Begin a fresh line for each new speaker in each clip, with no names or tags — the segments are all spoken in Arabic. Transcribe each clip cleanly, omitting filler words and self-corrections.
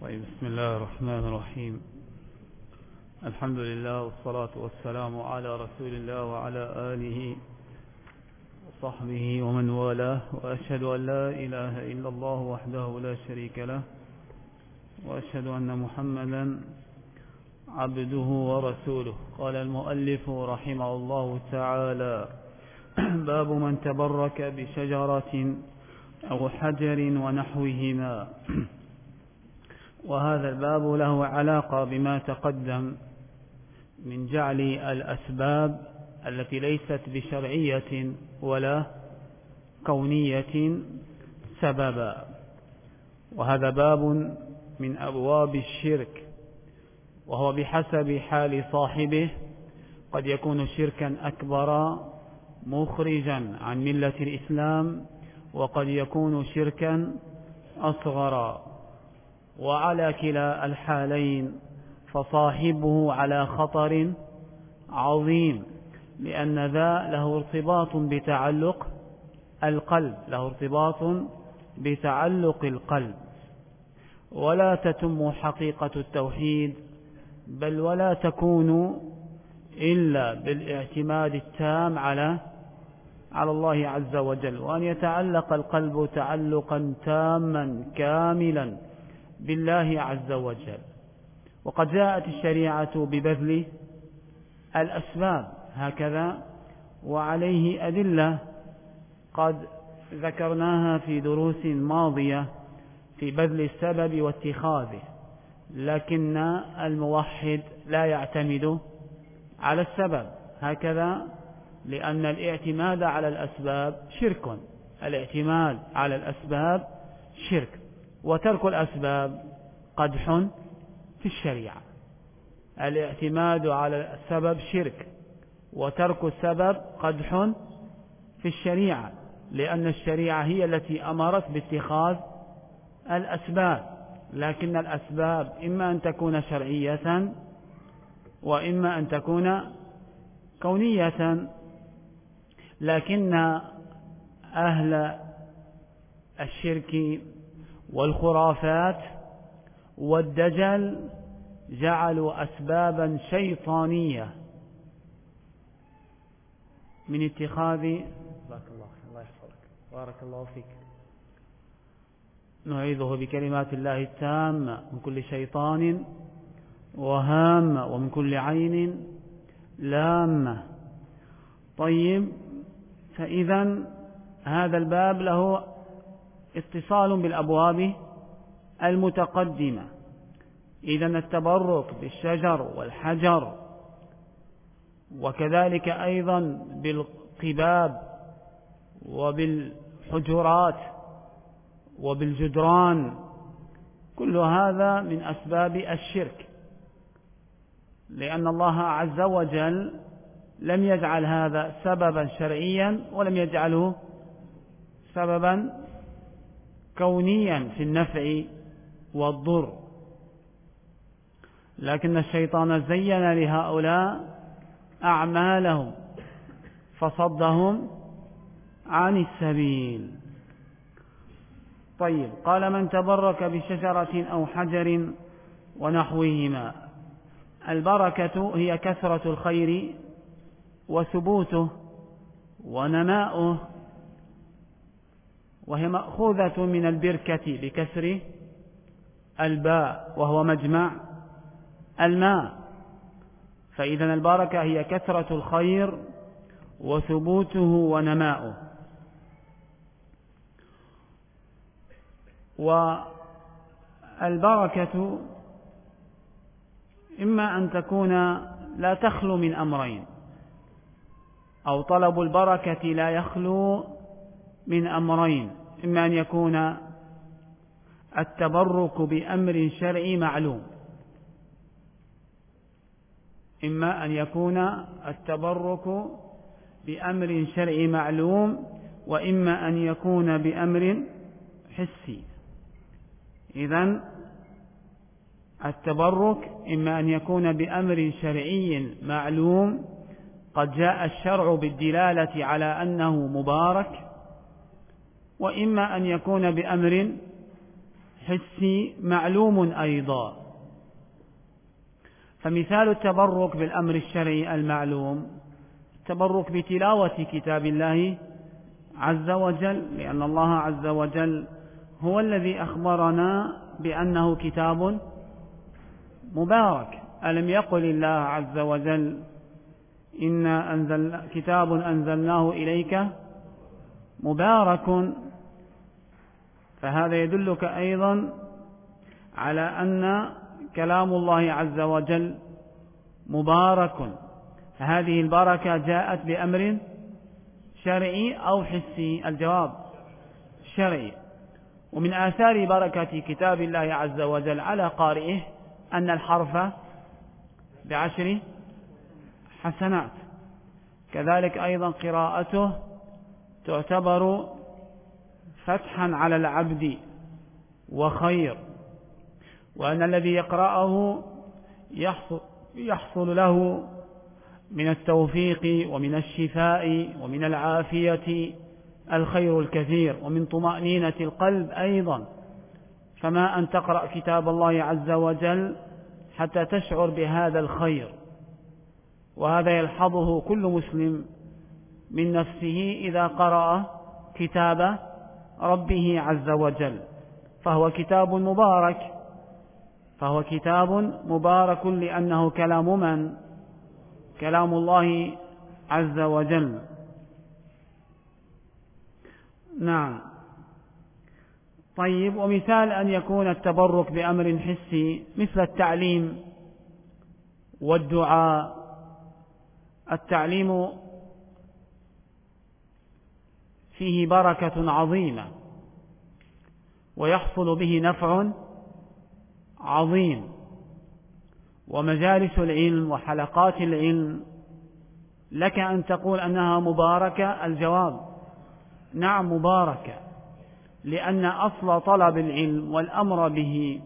طيب، بسم الله الرحمن الرحيم. الحمد لله والصلاة والسلام على رسول الله وعلى آله وصحبه ومن والاه، وأشهد أن لا إله إلا الله وحده لا شريك له، وأشهد أن محمدا عبده ورسوله. قال المؤلف رحمه الله تعالى: باب من تبرك بشجرة أو حجر ونحوهما. وهذا الباب له علاقة بما تقدم من جعل الأسباب التي ليست بشرعية ولا كونية سببا، وهذا باب من أبواب الشرك، وهو بحسب حال صاحبه قد يكون شركا أكبر مخرجا عن ملة الإسلام، وقد يكون شركا أصغر، وعلى كلا الحالين فصاحبه على خطر عظيم، لأن ذا له ارتباط بتعلق القلب، ولا تتم حقيقة التوحيد بل ولا تكون إلا بالاعتماد التام على الله عز وجل، وأن يتعلق القلب تعلقا تاما كاملا بالله عز وجل. وقد جاءت الشريعة ببذل الأسباب هكذا، وعليه أدلة قد ذكرناها في دروس ماضية في بذل السبب واتخاذه، لكن الموحد لا يعتمد على السبب هكذا، لأن الاعتماد على الأسباب شرك، وترك الأسباب قدح في الشريعة. الاعتماد على السبب شرك، وترك السبب قدح في الشريعة، لأن الشريعة هي التي أمرت باتخاذ الأسباب، لكن الأسباب إما أن تكون شرعية وإما أن تكون كونية. لكن أهل الشرك والخرافات والدجل جعلوا أسبابا شيطانية من اتخاذ الله يحفظك، بارك الله فيك. نعيذه بكلمات الله التامة من كل شيطان وهامة ومن كل عين لامة. طيب، فإذا هذا الباب له اتصال بالأبواب المتقدمة. إذا التبرك بالشجر والحجر، وكذلك أيضا بالقباب وبالحجرات وبالجدران، كل هذا من أسباب الشرك، لأن الله عز وجل لم يجعل هذا سببا شرعيا ولم يجعله سببا كونيا في النفع والضر، لكن الشيطان زين لهؤلاء أعمالهم فصدهم عن السبيل. طيب، قال: من تبرك بشجرة أو حجر ونحوهما. البركة هي كثرة الخير وثبوته ونماؤه، وهي مأخوذة من البركة بكسر الباء، وهو مجمع الماء. فإذا البركة هي كثرة الخير وثبوته ونماؤه. والبركة إما أن تكون لا تخلو من أمرين، أو طلب البركة لا يخلو من أمرين: إما أن يكون التبرك بأمر شرعي معلوم، وإما أن يكون بأمر حسي. إذن التبرك إما أن يكون بأمر شرعي معلوم قد جاء الشرع بالدلالة على أنه مبارك، وإما أن يكون بأمر حسي معلوم أيضا. فمثال التبرك بالأمر الشرعي المعلوم التبرك بتلاوة كتاب الله عز وجل، لأن الله عز وجل هو الذي أخبرنا بأنه كتاب مبارك. ألم يقل الله عز وجل إن كتاب أنزلناه إليك مبارك؟ فهذا يدلك أيضا على أن كلام الله عز وجل مبارك. فهذه البركة جاءت بأمر شرعي أو حسي؟ الجواب شرعي. ومن آثار بركة كتاب الله عز وجل على قارئه أن الحرف ب10 حسنات، كذلك أيضا قراءته تعتبر فتحا على العبد وخير، وأن الذي يقرأه يحصل له من التوفيق ومن الشفاء ومن العافية الخير الكثير، ومن طمأنينة القلب أيضا. فما أن تقرأ كتاب الله عز وجل حتى تشعر بهذا الخير، وهذا يلحظه كل مسلم من نفسه إذا قرأ كتاب ربه عز وجل. فهو كتاب مبارك لأنه كلام من؟ كلام الله عز وجل. نعم. طيب، ومثال أن يكون التبرك بأمر حسي مثل التعليم والدعاء. التعليم فيه بركة عظيمة ويحصل به نفع عظيم، ومجالس العلم وحلقات العلم لك أن تقول أنها مباركة. الجواب نعم مباركة، لأن أصل طلب العلم والأمر به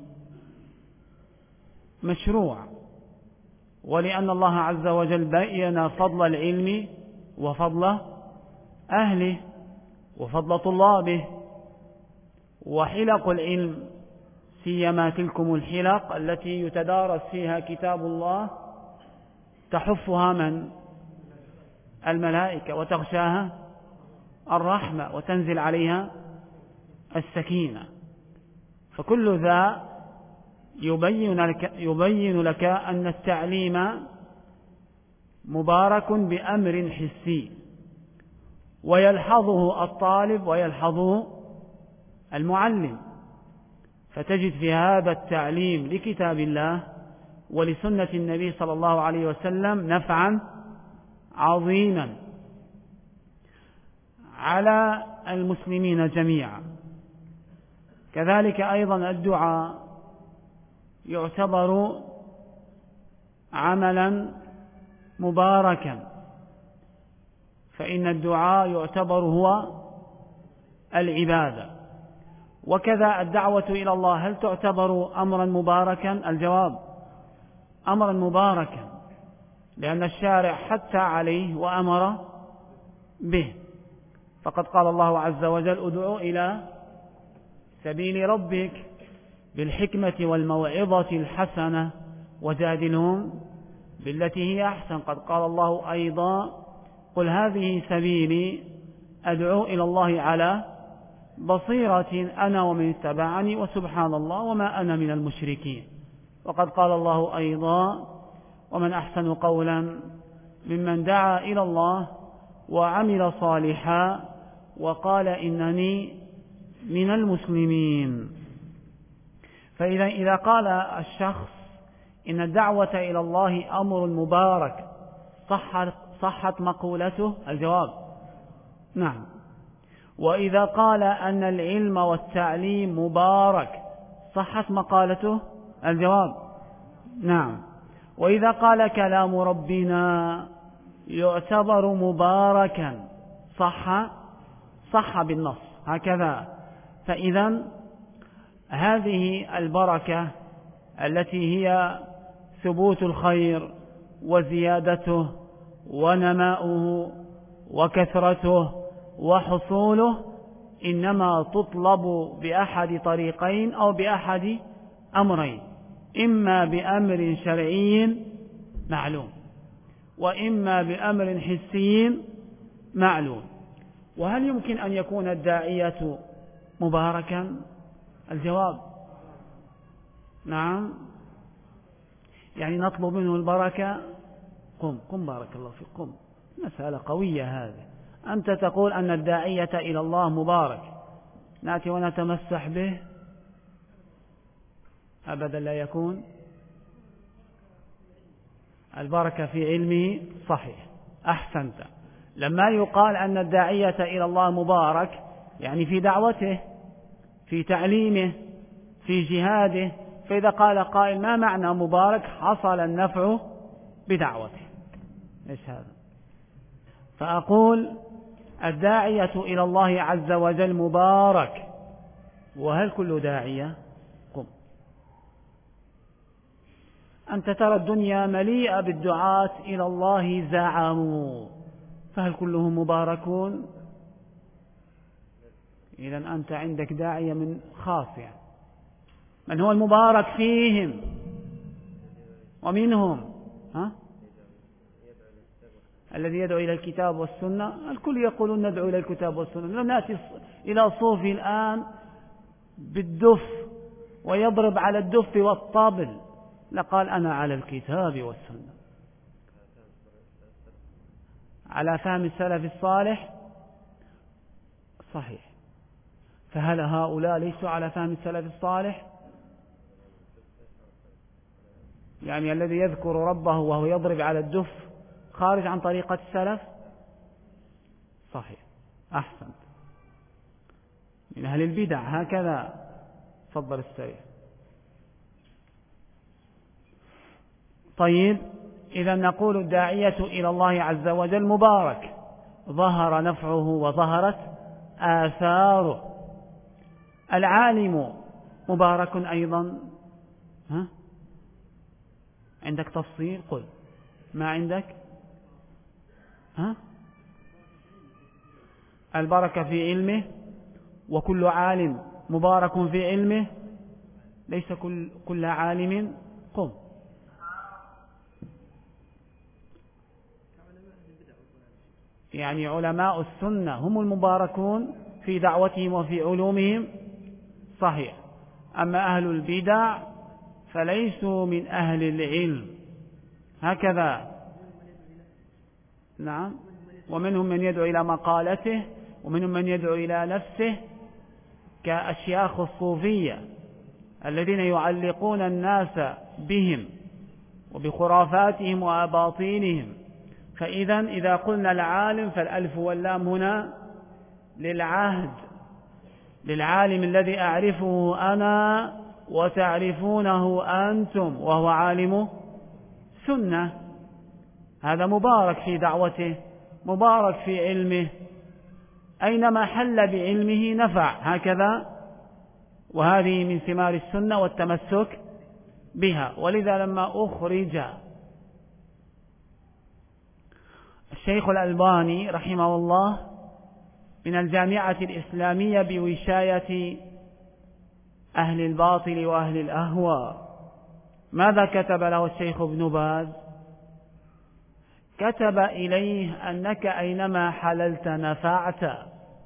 مشروع، ولأن الله عز وجل بين فضل العلم وفضل أهله وفضل طلابه. وحلق العلم سيما تلكم الحلق التي يتدارس فيها كتاب الله تحفها من؟ الملائكة، وتغشاها الرحمة، وتنزل عليها السكينة. فكل ذا يبين لك أن التعليم مبارك بأمر حسي، ويلحظه الطالب ويلحظه المعلم. فتجد في هذا التعليم لكتاب الله ولسنة النبي صلى الله عليه وسلم نفعا عظيما على المسلمين جميعا. كذلك أيضا الدعاء يعتبر عملا مباركا، فإن الدعاء يعتبر هو العبادة. وكذا الدعوة إلى الله هل تعتبر أمرا مباركا؟ الجواب أمرا مباركا، لأن الشارع حث عليه وأمر به. فقد قال الله عز وجل ادعوا إلى سبيل ربك بالحكمة والموعظة الحسنة وجادلهم بالتي هي أحسن. قد قال الله أيضا قل هذه سبيلي أدعو إلى الله على بصيرة أنا ومن اتبعني وسبحان الله وما أنا من المشركين. وقد قال الله أيضا ومن أحسن قولا ممن دعا إلى الله وعمل صالحا وقال إنني من المسلمين. فإذا قال الشخص إن الدعوة إلى الله أمر مبارك صحت مقولته؟ الجواب نعم. وإذا قال أن العلم والتعليم مبارك صحت مقالته؟ الجواب نعم. وإذا قال كلام ربنا يعتبر مباركا صح بالنص هكذا. فإذا هذه البركة التي هي ثبوت الخير وزيادته ونماؤه وكثرته وحصوله إنما تطلب بأحد طريقين أو بأحد أمرين، إما بأمر شرعي معلوم وإما بأمر حسي معلوم. وهل يمكن أن يكون الداعية مباركا؟ الجواب نعم. يعني نطلب منه البركة. قم بارك الله فيك، قم. مسألة قوية هذه. أنت تقول أن الداعية إلى الله مبارك، نأتي ونتمسح به؟ أبدا لا يكون. البركة في علمه صحيح، أحسنت. لما يقال أن الداعية إلى الله مبارك يعني في دعوته، في تعليمه، في جهاده. فإذا قال قائل ما معنى مبارك؟ حصل النفع بدعوته. إيش هذا؟ فأقول الداعية إلى الله عز وجل مبارك. وهل كل داعية؟ قم. أنت ترى الدنيا مليئة بالدعاة إلى الله زعموا، فهل كلهم مباركون؟ إذن أنت عندك داعية من خاص. يعني من هو المبارك فيهم ومنهم؟ الذي يدعو إلى الكتاب والسنة. الكل يقولون ندعو إلى الكتاب والسنة. لو نأتي إلى صوفي الآن بالدف ويضرب على الدف والطبل لقال أنا على الكتاب والسنة، على فهم السلف الصالح. صحيح. فهل هؤلاء ليسوا على فهم السلف الصالح؟ يعني الذي يذكر ربه وهو يضرب على الدف خارج عن طريقة السلف؟ صحيح، أحسنت. من أهل البدع هكذا. تفضل السريع. طيب، إذا نقول الداعية إلى الله عز وجل مبارك، ظهر نفعه وظهرت آثاره. العالم مبارك أيضا. عندك تفصيل؟ قل ما عندك. البركة في علمه، وكل عالم مبارك في علمه، ليس كل عالم. قم. يعني علماء السنة هم المباركون في دعوتهم وفي علومهم. صحيح. أما أهل البدع فليسوا من أهل العلم. هكذا. نعم. ومنهم من يدعو إلى مقالته، ومنهم من يدعو إلى نفسه، كأشياخ الصوفية الذين يعلقون الناس بهم وبخرافاتهم وأباطيلهم. فإذا إذا قلنا العالم فالألف واللام هنا للعهد، للعالم الذي أعرفه أنا وتعرفونه أنتم، وهو عالم سنة. هذا مبارك في دعوته، مبارك في علمه، أينما حل بعلمه نفع. هكذا. وهذه من ثمار السنة والتمسك بها. ولذا لما أخرج الشيخ الألباني رحمه الله من الجامعة الإسلامية بوشاية أهل الباطل وأهل الأهواء، ماذا كتب له الشيخ ابن باز؟ كتب إليه أنك أينما حللت نفعت.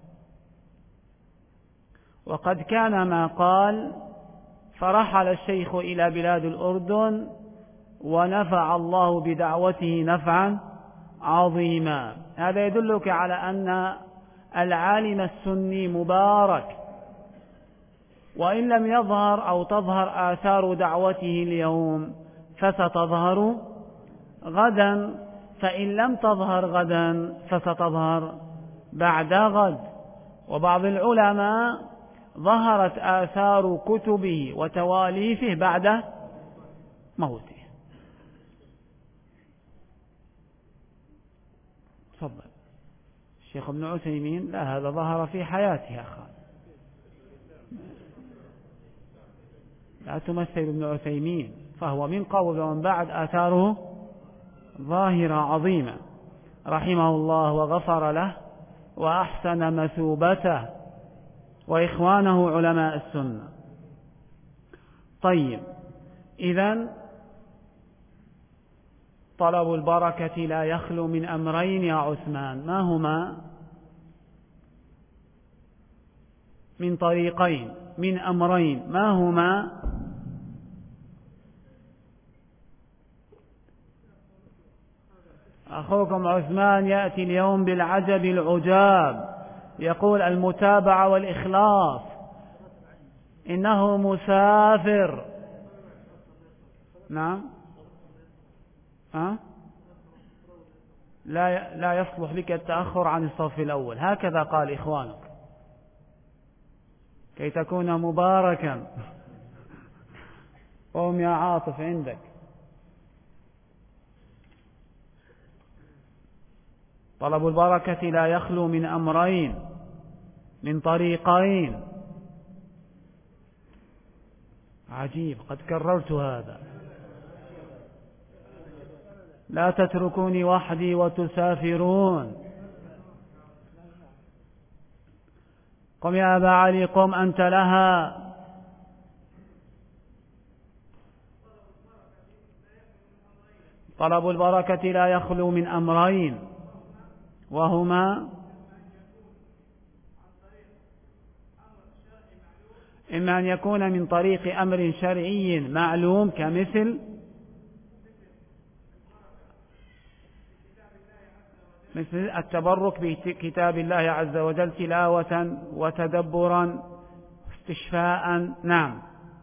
وقد كان ما قال: فرحل الشيخ إلى بلاد الأردن ونفع الله بدعوته نفعا عظيما. هذا يدلك على أن العالم السني مبارك، وإن لم يظهر أو تظهر آثار دعوته اليوم فستظهر غدا، فإن لم تظهر غدا فستظهر بعد غد. وبعض العلماء ظهرت آثار كتبه وتواليفه بعد موته. تفضل. الشيخ ابن عثيمين لا، هذا ظهر في حياته أخا، لا تمثل ابن عثيمين، فهو من قبل ومن بعد آثاره ظاهرة عظيمة، رحمه الله وغفر له وأحسن مثوبته. وإخوانه علماء السنة. طيب، إذن طلب البركة لا يخلو من أمرين يا عثمان، ما هما؟ من طريقين، من أمرين، ما هما؟ أخوكم عثمان يأتي اليوم بالعجب العجاب، يقول المتابعة والإخلاص، إنه مسافر. نعم. لا يصلح لك التأخر عن الصف الأول، هكذا قال إخوانك، كي تكون مباركا. قوم يا عاطف عندك. طلب البركة لا يخلو من أمرين، من طريقين. عجيب، قد كررت هذا. لا تتركوني وحدي وتسافرون. قم يا أبا علي، قم أنت لها. طلب البركة لا يخلو من أمرين، وهما: إما أن يكون من طريق أمر شرعي معلوم، كمثل التبرك بكتاب الله عز وجل تلاوة وتدبرا استشفاء، نعم،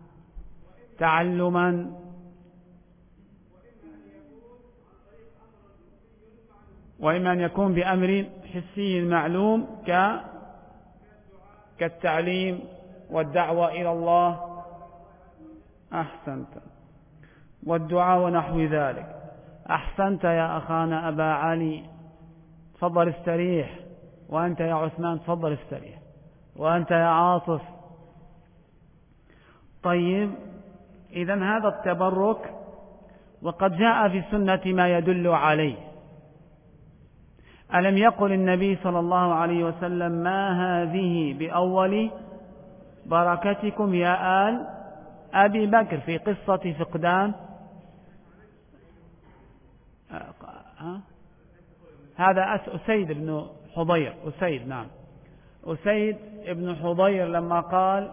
تعلما. وإما أن يكون بأمر حسي معلوم كالتعليم والدعوة إلى الله، أحسنت، والدعاء ونحو ذلك. أحسنت يا أخانا أبا علي، تفضل استريح. وأنت يا عثمان تفضل استريح. وأنت يا عاطف. طيب، إذن هذا التبرك، وقد جاء في السنة ما يدل عليه. ألم يقل النبي صلى الله عليه وسلم: ما هذه بأول بركتكم يا آل أبي بكر، في قصة فقدان هذا أسيد بن حضير، أسيد، نعم، أسيد بن حضير، لما قال: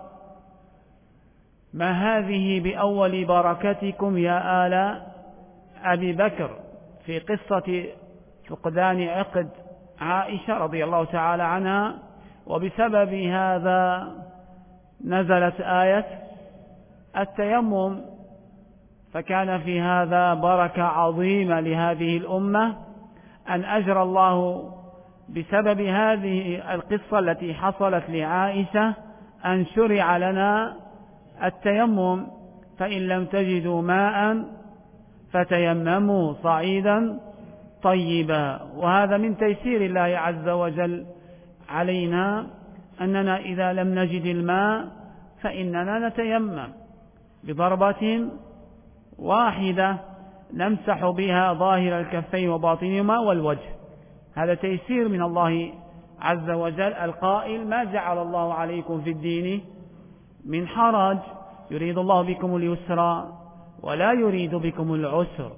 ما هذه بأول بركتكم يا آل أبي بكر، في قصة فقدان عقد عائشة رضي الله تعالى عنها، وبسبب هذا نزلت آية التيمم، فكان في هذا بركة عظيمة لهذه الأمة، أن أجرى الله بسبب هذه القصة التي حصلت لعائشة أن شرع لنا التيمم. فإن لم تجدوا ماء فتيمموا صعيدا طيبا. وهذا من تيسير الله عز وجل علينا، أننا إذا لم نجد الماء فإننا نتيمم بضربة واحدة نمسح بها ظاهر الكفين وباطنهما والوجه. هذا تيسير من الله عز وجل القائل: ما جعل الله عليكم في الدين من حرج، يريد الله بكم اليسر ولا يريد بكم العسر.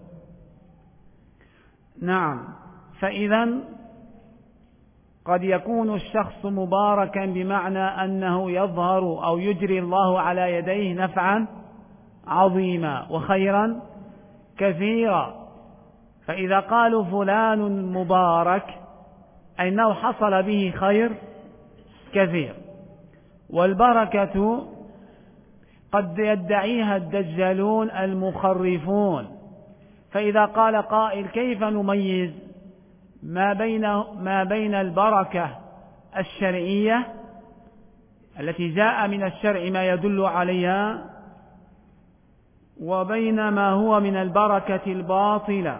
نعم. فإذا قد يكون الشخص مباركا بمعنى أنه يظهر أو يجري الله على يديه نفعا عظيما وخيرا كثيرا. فإذا قالوا فلان مبارك أنه حصل به خير كثير. والبركة قد يدعيها الدجالون المخرفون. فإذا قال قائل: كيف نميز ما بين البركة الشرعية التي جاء من الشرع ما يدل عليها وبين ما هو من البركة الباطلة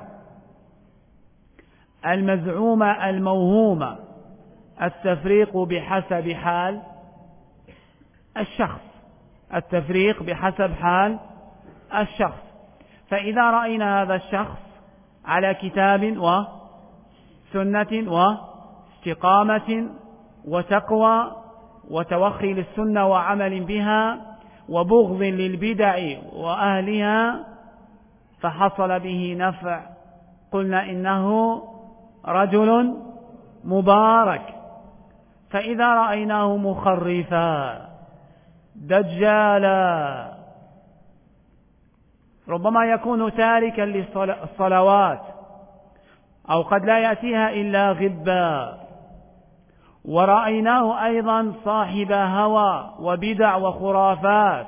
المزعومة الموهومة؟ التفريق بحسب حال الشخص، التفريق بحسب حال الشخص. فإذا رأينا هذا الشخص على كتاب وسنة واستقامة وتقوى وتوخي للسنة وعمل بها وبغض للبدع وأهلها فحصل به نفع، قلنا إنه رجل مبارك. فإذا رأيناه مخرفا دجالا ربما يكون تاركا للصلوات أو قد لا يأتيها إلا غبا، ورأيناه أيضا صاحب هوى وبدع وخرافات،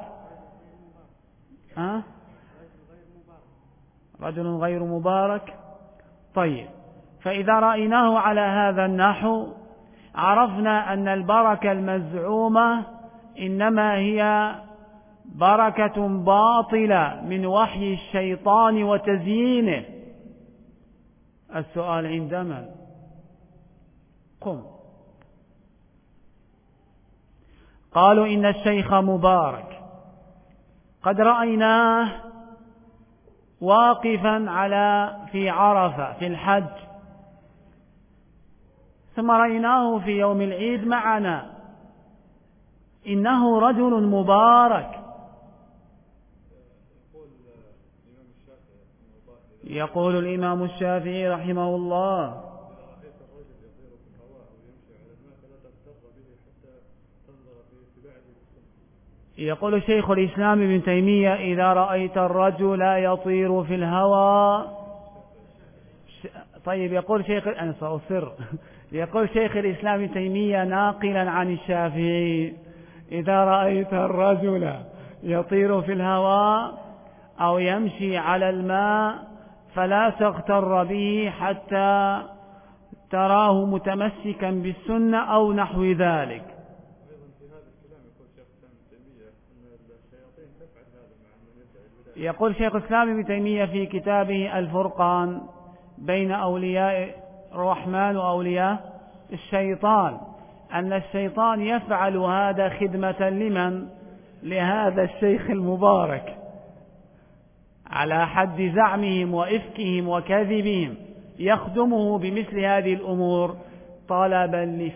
رجل غير مبارك. طيب، فإذا رأيناه على هذا النحو عرفنا أن البركة المزعومة إنما هي بركة باطلة من وحي الشيطان وتزيينه. السؤال عند من؟ قم. قالوا إن الشيخ مبارك قد رأيناه واقفا في عرفة في الحج، ثم رأيناه في يوم العيد معنا، إنه رجل مبارك. يقول الإمام الشافعي رحمه الله: يقول شيخ الإسلام ابن تيمية: إذا رأيت الرجل يطير في الهوى. طيب، يقول شيخ الإسلام ابن تيمية ناقلا عن الشافعي: إذا رأيت الرجل يطير في الهوى أو يمشي على الماء فلا تغتر به حتى تراه متمسكا بالسنة أو نحو ذلك. يقول شيخ الإسلام ابن تيمية في كتابه الفرقان بين أولياء الرحمن وأولياء الشيطان أن الشيطان يفعل هذا خدمة لمن؟ لهذا الشيخ المبارك، على حد زعمهم وإفكهم وكذبهم، يخدمه بمثل هذه الأمور طلبا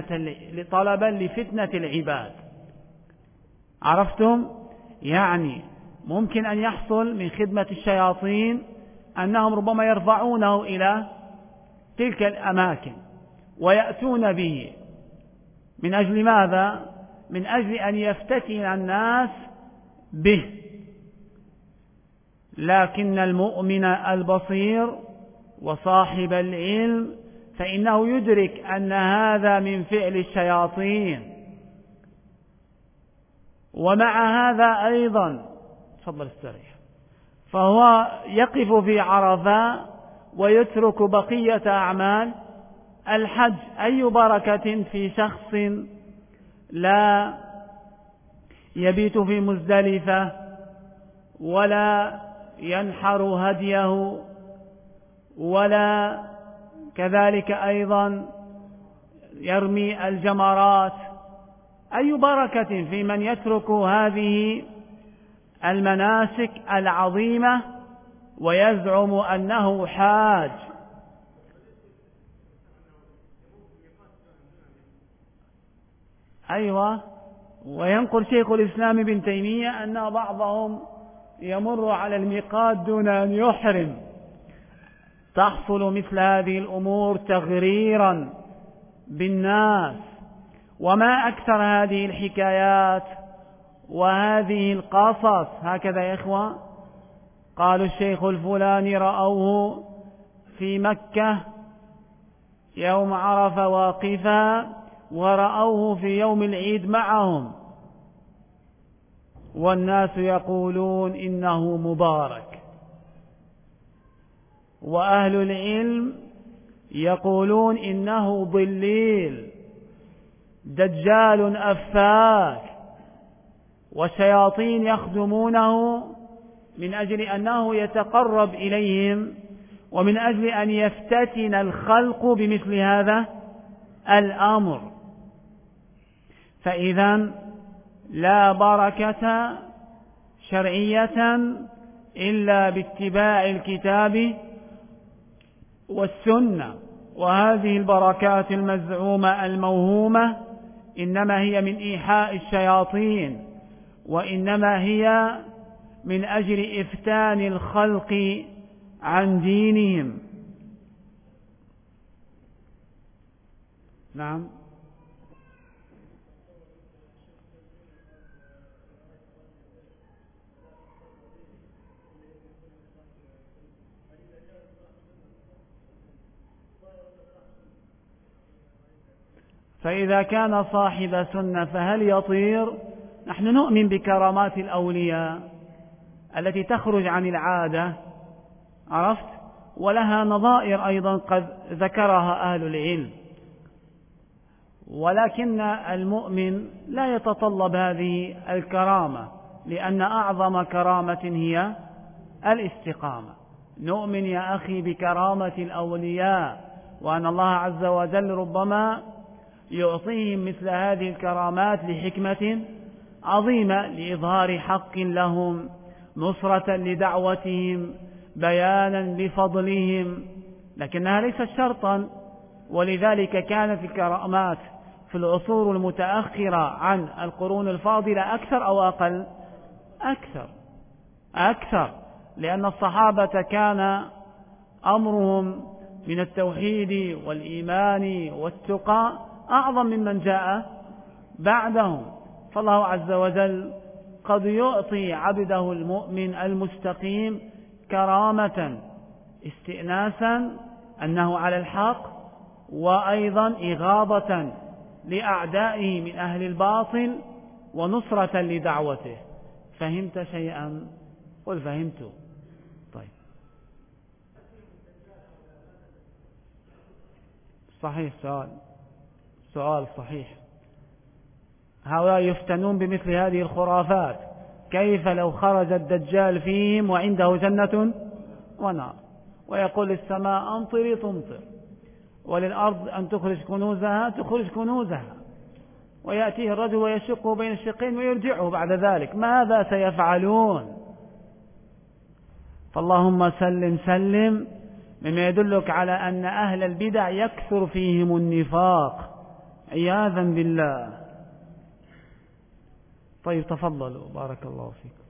لفتنة العباد. عرفتم؟ يعني ممكن أن يحصل من خدمة الشياطين أنهم ربما يرفعونه إلى تلك الأماكن ويأتون به من أجل ماذا؟ من أجل أن يفتتن الناس به. لكن المؤمن البصير وصاحب العلم فإنه يدرك أن هذا من فعل الشياطين. ومع هذا أيضا تفضل استريح، فهو يقف في عرفة ويترك بقية أعمال الحج. أي بركة في شخص لا يبيت في مزدلفة ولا ينحر هديه ولا كذلك أيضا يرمي الجمرات؟ أي بركة في من يترك هذه المناسك العظيمة ويزعم أنه حاج؟ أيوة. وينقل شيخ الإسلام ابن تيمية أن بعضهم يمر على الميقات دون أن يحرم. تحصل مثل هذه الأمور تغريرا بالناس. وما أكثر هذه الحكايات وهذه القصص. هكذا يا إخوة، قالوا الشيخ الفلاني رأوه في مكة يوم عرفة واقفا ورأوه في يوم العيد معهم، والناس يقولون إنه مبارك، وأهل العلم يقولون إنه ضليل دجال أفاك، والشياطين يخدمونه من أجل أنه يتقرب إليهم ومن أجل أن يفتتن الخلق بمثل هذا الأمر. فإذا لا بركة شرعية إلا باتباع الكتاب والسنة. وهذه البركات المزعومة الموهومة إنما هي من إيحاء الشياطين، وإنما هي من أجل إفتان الخلق عن دينهم. نعم. فإذا كان صاحب سنة فهل يطير؟ نحن نؤمن بكرامات الأولياء التي تخرج عن العادة، عرفت، ولها نظائر أيضا قد ذكرها أهل العلم، ولكن المؤمن لا يتطلب هذه الكرامة، لأن أعظم كرامة هي الاستقامة. نؤمن يا أخي بكرامة الأولياء، وأن الله عز وجل ربما يعطيهم مثل هذه الكرامات لحكمة عظيمة، لإظهار حق لهم، نصرة لدعوتهم، بيانا لفضلهم، لكنها ليست شرطا. ولذلك كانت الكرامات في العصور المتأخرة عن القرون الفاضلة أكثر أو أقل؟ أكثر، لأن الصحابة كان أمرهم من التوحيد والإيمان والتقى أعظم ممن جاء بعدهم. فالله عز وجل قد يعطي عبده المؤمن المستقيم كرامة استئناسا أنه على الحق، وأيضا إغاظة لأعدائه من أهل الباطل، ونصرة لدعوته. فهمت شيئا؟ قل فهمت. طيب، صحيح، سؤال صحيح. هؤلاء يفتنون بمثل هذه الخرافات. كيف لو خرج الدجال فيهم وعنده جنة ونار، ويقول للسماء أمطري تمطر، وللأرض أن تخرج كنوزها تخرج كنوزها، ويأتيه الرجل ويشقه بين الشقين ويرجعه بعد ذلك، ماذا سيفعلون؟ فاللهم سلم سلم، مما يدلك على أن أهل البدع يكثر فيهم النفاق عياذا بالله. طيب، تفضلوا، بارك الله فيكم.